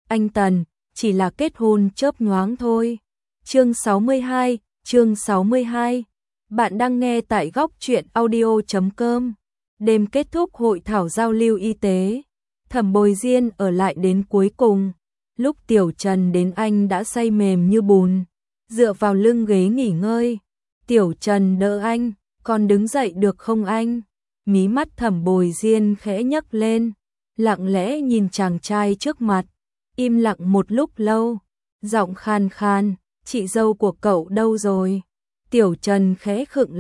anh Tần, chỉ là kết hôn chớp nhoáng thôi. Chương 62. Bạn đang nghe tại góc truyện audio.com. Đêm kết thúc hội thảo giao lưu y tế, Thẩm Bồi Diên ở lại đến cuối cùng. Lúc Tiểu Trần đến anh đã say mềm như bùn, dựa vào lưng ghế nghỉ ngơi. Tiểu Trần đỡ anh, "Con đứng dậy được không anh?" Mí mắt Thẩm Bồi Diên khẽ nhấc lên, lặng lẽ nhìn chàng trai trước mặt, im lặng một lúc lâu, giọng khan khan, "Chị dâu của cậu đâu rồi?" Tiểu Trần khẽ khựng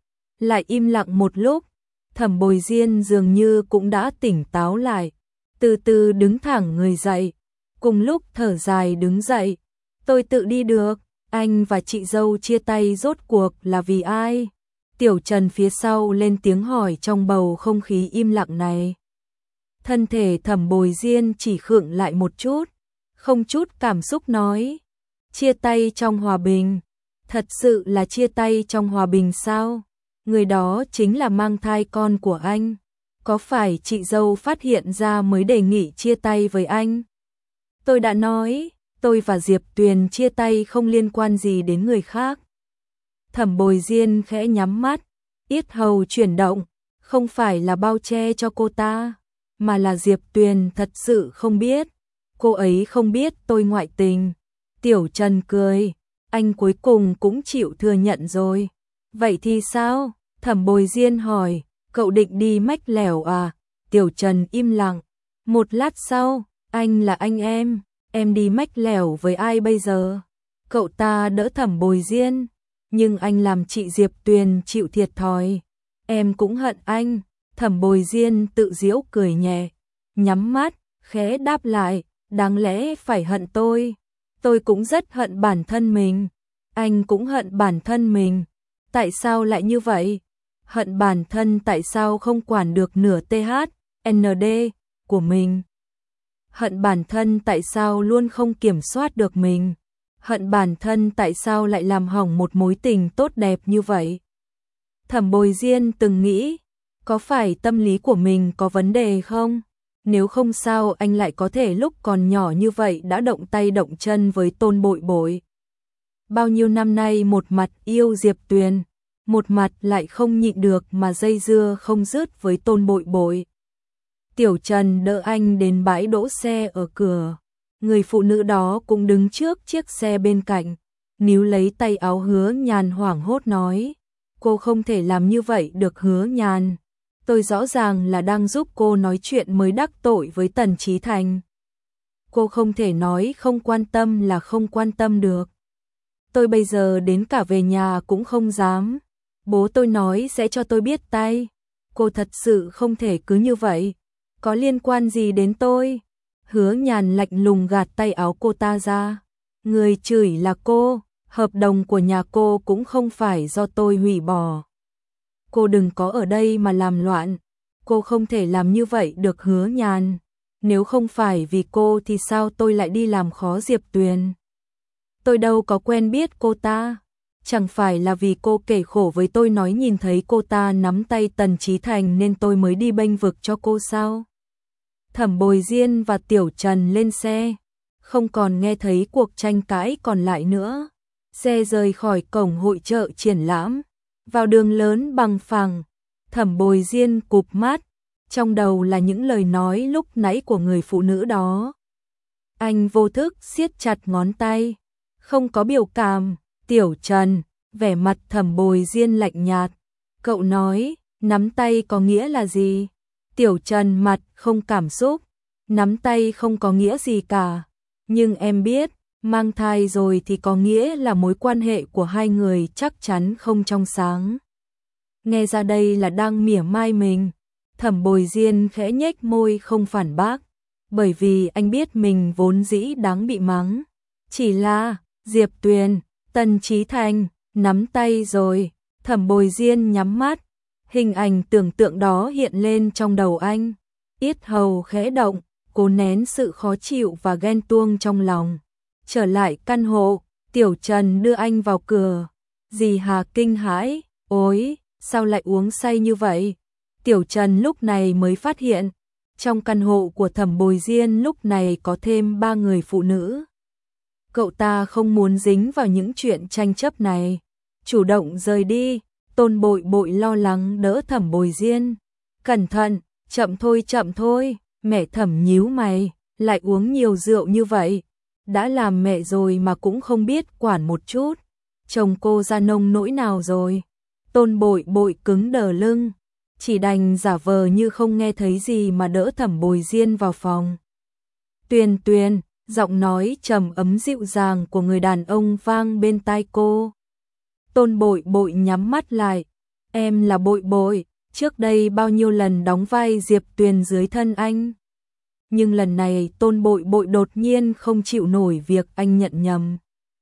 lại im lặng một lúc. Thẩm Bồi Diên dường như cũng đã tỉnh táo lại, từ từ đứng thẳng người dậy, cùng lúc thở dài đứng dậy, "Tôi tự đi được." "Anh và chị dâu chia tay rốt cuộc là vì ai?" Tiểu Trần phía sau lên tiếng hỏi trong bầu không khí im lặng này. Thân thể Thẩm Bồi Diên chỉ khựng lại một chút, không chút cảm xúc nói, "Chia tay trong hòa bình." "Thật sự là chia tay trong hòa bình sao? Người đó chính là mang thai con của anh. Có phải chị dâu phát hiện ra mới đề nghị chia tay với anh?" "Tôi đã nói, tôi và Diệp Tuyền chia tay không liên quan gì đến người khác." Thẩm Bồi Diên khẽ nhắm mắt, yết hầu chuyển động, "Không phải là bao che cho cô ta, mà là Diệp Tuyền thật sự không biết. Cô ấy không biết tôi ngoại tình." Tiểu Trần cười, "Anh cuối cùng cũng chịu thừa nhận rồi." "Vậy thì sao?" Thẩm Bồi Diên hỏi, "Cậu định đi mách lẻo à?" Tiểu Trần im lặng. Một lát sau, "Anh là anh em đi mách lẻo với ai bây giờ?" Cậu ta đỡ Thẩm Bồi Diên, "Nhưng anh làm chị Diệp Tuyền chịu thiệt thòi. Em cũng hận anh." Thẩm Bồi Diên tự giễu cười nhẹ, nhắm mắt, khẽ đáp lại, "Đáng lẽ phải hận tôi. Tôi cũng rất hận bản thân mình. Anh cũng hận bản thân mình. Tại sao lại như vậy? Hận bản thân tại sao không quản được nửa THND của mình? Hận bản thân tại sao luôn không kiểm soát được mình? Hận bản thân tại sao lại làm hỏng một mối tình tốt đẹp như vậy?" Thẩm Bồi Diên từng nghĩ, có phải tâm lý của mình có vấn đề không? Nếu không sao anh lại có thể lúc còn nhỏ như vậy đã động tay động chân với Tôn Bội Bội. Bao nhiêu năm nay một mặt yêu Diệp Tuyền, một mặt lại không nhịn được mà dây dưa không dứt với Tôn Bội Bội. Tiểu Trần đỡ anh đến bãi đỗ xe ở cửa. Người phụ nữ đó cũng đứng trước chiếc xe bên cạnh, níu lấy tay áo Hứa Nhàn hoảng hốt nói, "Cô không thể làm như vậy được Hứa Nhàn. Tôi rõ ràng là đang giúp cô nói chuyện mới đắc tội với Tần Chí Thành. Cô không thể nói không quan tâm là không quan tâm được. Tôi bây giờ đến cả về nhà cũng không dám. Bố tôi nói sẽ cho tôi biết tay. Cô thật sự không thể cứ như vậy. Có liên quan gì đến tôi?" Hứa Nhàn lạnh lùng gạt tay áo cô ta ra. "Người chửi là cô, hợp đồng của nhà cô cũng không phải do tôi hủy bỏ. Cô đừng có ở đây mà làm loạn. Cô không thể làm như vậy được Hứa Nhàn. Nếu không phải vì cô thì sao tôi lại đi làm khó Diệp Tuyền? Tôi đâu có quen biết cô ta. Chẳng phải là vì cô kể khổ với tôi nói nhìn thấy cô ta nắm tay Tần Chí Thành nên tôi mới đi bênh vực cho cô sao?" Thẩm Bồi Diên và Tiểu Trần lên xe, không còn nghe thấy cuộc tranh cãi còn lại nữa. Xe rời khỏi cổng hội chợ triển lãm, vào đường lớn bằng phẳng. Thẩm Bồi Diên cụp mắt, trong đầu là những lời nói lúc nãy của người phụ nữ đó. Anh vô thức siết chặt ngón tay, không có biểu cảm. "Tiểu Trần," vẻ mặt Thẩm Bồi Diên lạnh nhạt, "cậu nói, nắm tay có nghĩa là gì?" Tiểu Trần mặt không cảm xúc, "Nắm tay không có nghĩa gì cả. Nhưng em biết, mang thai rồi thì có nghĩa là mối quan hệ của hai người chắc chắn không trong sáng." Nghe ra đây là đang mỉa mai mình. Thẩm Bồi Diên khẽ nhếch môi không phản bác, bởi vì anh biết mình vốn dĩ đáng bị mắng. Chỉ là, Diệp Tuyền, Tần Chí Thành, nắm tay rồi. Thẩm Bồi Diên nhắm mắt, hình ảnh tưởng tượng đó hiện lên trong đầu anh. Yết hầu khẽ động, cố nén sự khó chịu và ghen tuông trong lòng. Trở lại căn hộ, Tiểu Trần đưa anh vào cửa. Dì Hà kinh hãi, "Ôi, sao lại uống say như vậy?" Tiểu Trần lúc này mới phát hiện, Trong căn hộ của Thẩm Bồi Diên lúc này có thêm 3 người phụ nữ. Cậu ta không muốn dính vào những chuyện tranh chấp này, chủ động rời đi. Tôn Bội Bội lo lắng đỡ Thẩm Bồi Diên. Cẩn thận, chậm thôi, mẹ Thẩm nhíu mày, lại uống nhiều rượu như vậy. Đã làm mẹ rồi mà cũng không biết quản một chút. Chồng cô ra nông nỗi nào rồi? Tôn Bội Bội cứng đờ lưng, chỉ đành giả vờ như không nghe thấy gì mà đỡ Thẩm Bồi Diên vào phòng. Tuyền Tuyền, giọng nói trầm ấm dịu dàng của người đàn ông vang bên tai cô. Tôn Bội Bội nhắm mắt lại. Em là Bội Bội, trước đây bao nhiêu lần đóng vai Diệp Tuyền dưới thân anh. Nhưng lần này Tôn Bội Bội đột nhiên không chịu nổi việc anh nhận nhầm.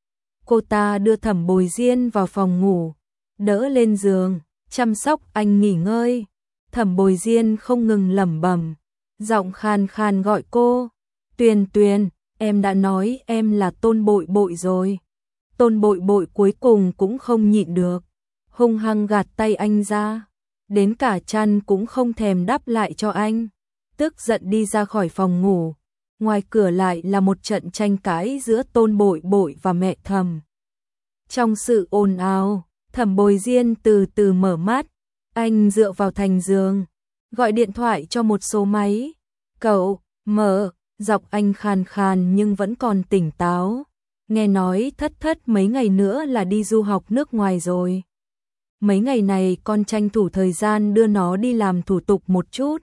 Cô ta đưa Thẩm Bồi Diên vào phòng ngủ, đỡ lên giường, chăm sóc anh nghỉ ngơi. Thẩm Bồi Diên không ngừng lẩm bẩm, giọng khàn khàn gọi cô. Tuyền Tuyền, em đã nói em là Tôn Bội Bội rồi. Tôn Bội Bội cuối cùng cũng không nhịn được, hung hăng gạt tay anh ra, đến cả chăn cũng không thèm đắp lại cho anh, tức giận đi ra khỏi phòng ngủ. Ngoài cửa lại là một trận tranh cãi giữa Tôn Bội Bội và mẹ Thẩm. Trong sự ồn ào, Thẩm Bồi Diên từ từ mở mắt, anh dựa vào thành giường, gọi điện thoại cho một số máy. Cậu, mở, giọng anh khàn khàn nhưng vẫn còn tỉnh táo. Nghe nói thất mấy ngày nữa là đi du học nước ngoài rồi. Mấy ngày này con tranh thủ thời gian đưa nó đi làm thủ tục một chút.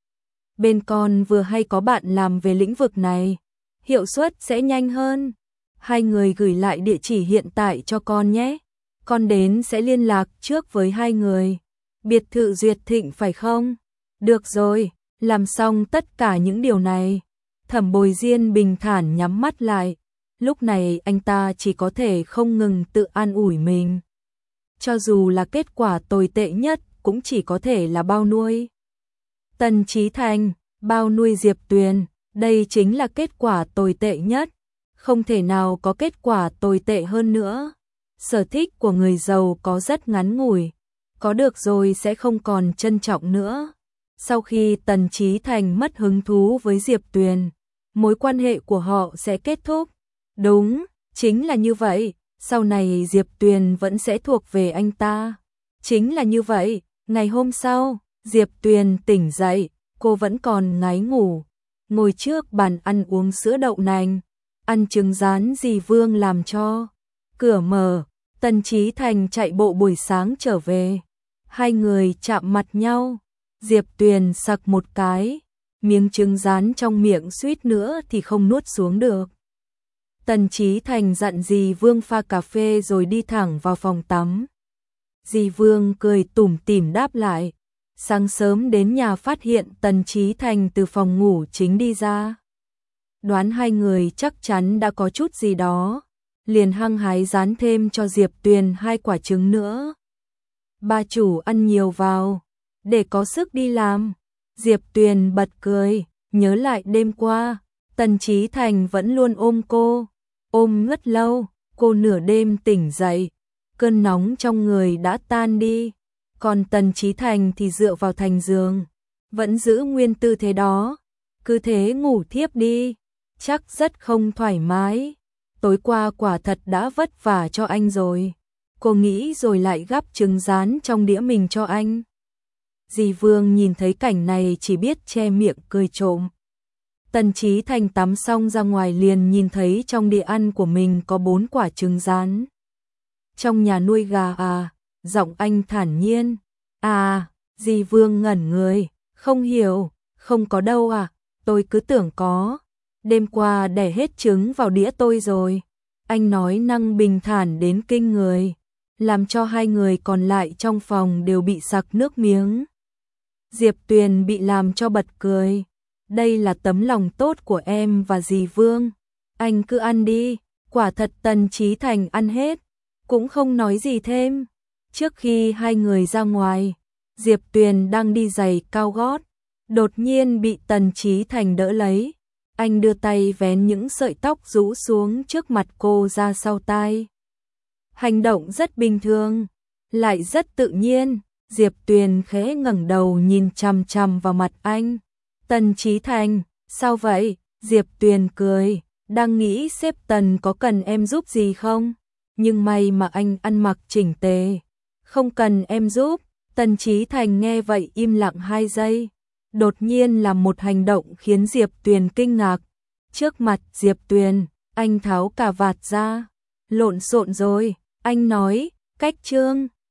Bên con vừa hay có bạn làm về lĩnh vực này, hiệu suất sẽ nhanh hơn. Hai người gửi lại địa chỉ hiện tại cho con nhé. Con đến sẽ liên lạc trước với hai người. Biệt thự Duyệt Thịnh phải không? Được rồi, làm xong tất cả những điều này. Thẩm Bồi Diên bình thản nhắm mắt lại. Lúc này anh ta chỉ có thể không ngừng tự an ủi mình. Cho dù là kết quả tồi tệ nhất cũng chỉ có thể là bao nuôi Tần Chí Thành, bao nuôi Diệp Tuyền, đây chính là kết quả tồi tệ nhất. Không thể nào có kết quả tồi tệ hơn nữa. Sở thích của người giàu có rất ngắn ngủi, có được rồi sẽ không còn trân trọng nữa. Sau khi Tần Chí Thành mất hứng thú với Diệp Tuyền, mối quan hệ của họ sẽ kết thúc. Đúng, chính là như vậy, sau này Diệp Tuyền vẫn sẽ thuộc về anh ta. Chính là như vậy, ngày hôm sau, Diệp Tuyền tỉnh dậy, cô vẫn còn ngáy ngủ, ngồi trước bàn ăn uống sữa đậu nành, ăn trứng rán dì Vương làm cho. Cửa mở, Tần Chí Thành chạy bộ buổi sáng trở về. Hai người chạm mặt nhau, Diệp Tuyền sặc một cái, miếng trứng rán trong miệng suýt nữa thì không nuốt xuống được. Tần Chí Thành dặn dì Vương pha cà phê rồi đi thẳng vào phòng tắm. Dì Vương cười tủm tỉm đáp lại. Sáng sớm đến nhà phát hiện Tần Chí Thành từ phòng ngủ chính đi ra. Đoán hai người chắc chắn đã có chút gì đó, liền hăng hái rán thêm cho Diệp Tuyền 2 quả trứng nữa. Bà chủ ăn nhiều vào, để có sức đi làm. Diệp Tuyền bật cười, nhớ lại đêm qua, Tần Chí Thành vẫn luôn ôm cô, ôm rất lâu, cô nửa đêm tỉnh dậy, cơn nóng trong người đã tan đi, còn Tần Chí Thành thì dựa vào thành giường, vẫn giữ nguyên tư thế đó, cứ thế ngủ thiếp đi, chắc rất không thoải mái. Tối qua quả thật đã vất vả cho anh rồi. Cô nghĩ rồi lại gắp trứng rán trong đĩa mình cho anh. Dì Vương nhìn thấy cảnh này chỉ biết che miệng cười trộm. Tần Chí Thành tắm xong ra ngoài liền nhìn thấy trong đĩa ăn của mình có 4 quả trứng rán. Trong nhà nuôi gà à? Giọng anh thản nhiên. À, dì Vương ngẩn người, không hiểu, không có đâu à, tôi cứ tưởng có. Đêm qua đẻ hết trứng vào đĩa tôi rồi. Anh nói năng bình thản đến kinh người, làm cho hai người còn lại trong phòng đều bị sặc nước miếng. Diệp Tuyền bị làm cho bật cười. Đây là tấm lòng tốt của em và dì Vương. Anh cứ ăn đi. Quả thật Tần Chí Thành ăn hết, cũng không nói gì thêm. Trước khi hai người ra ngoài, Diệp Tuyền đang đi giày cao gót, đột nhiên bị Tần Chí Thành đỡ lấy. Anh đưa tay vén những sợi tóc rũ xuống trước mặt cô ra sau tai. Hành động rất bình thường, lại rất tự nhiên. Diệp Tuyền khẽ ngẩng đầu nhìn chằm chằm vào mặt anh. Tần Chí Thành, sao vậy? Diệp Tuyền cười, đang nghĩ sếp Tần có cần em giúp gì không? Nhưng may mà anh ăn mặc chỉnh tề, không cần em giúp. Tần Chí Thành nghe vậy im lặng 2 giây, đột nhiên làm một hành động khiến Diệp Tuyền kinh ngạc. Trước mặt Diệp Tuyền, anh tháo cà vạt ra, lộn xộn rồi, anh nói, cách trương.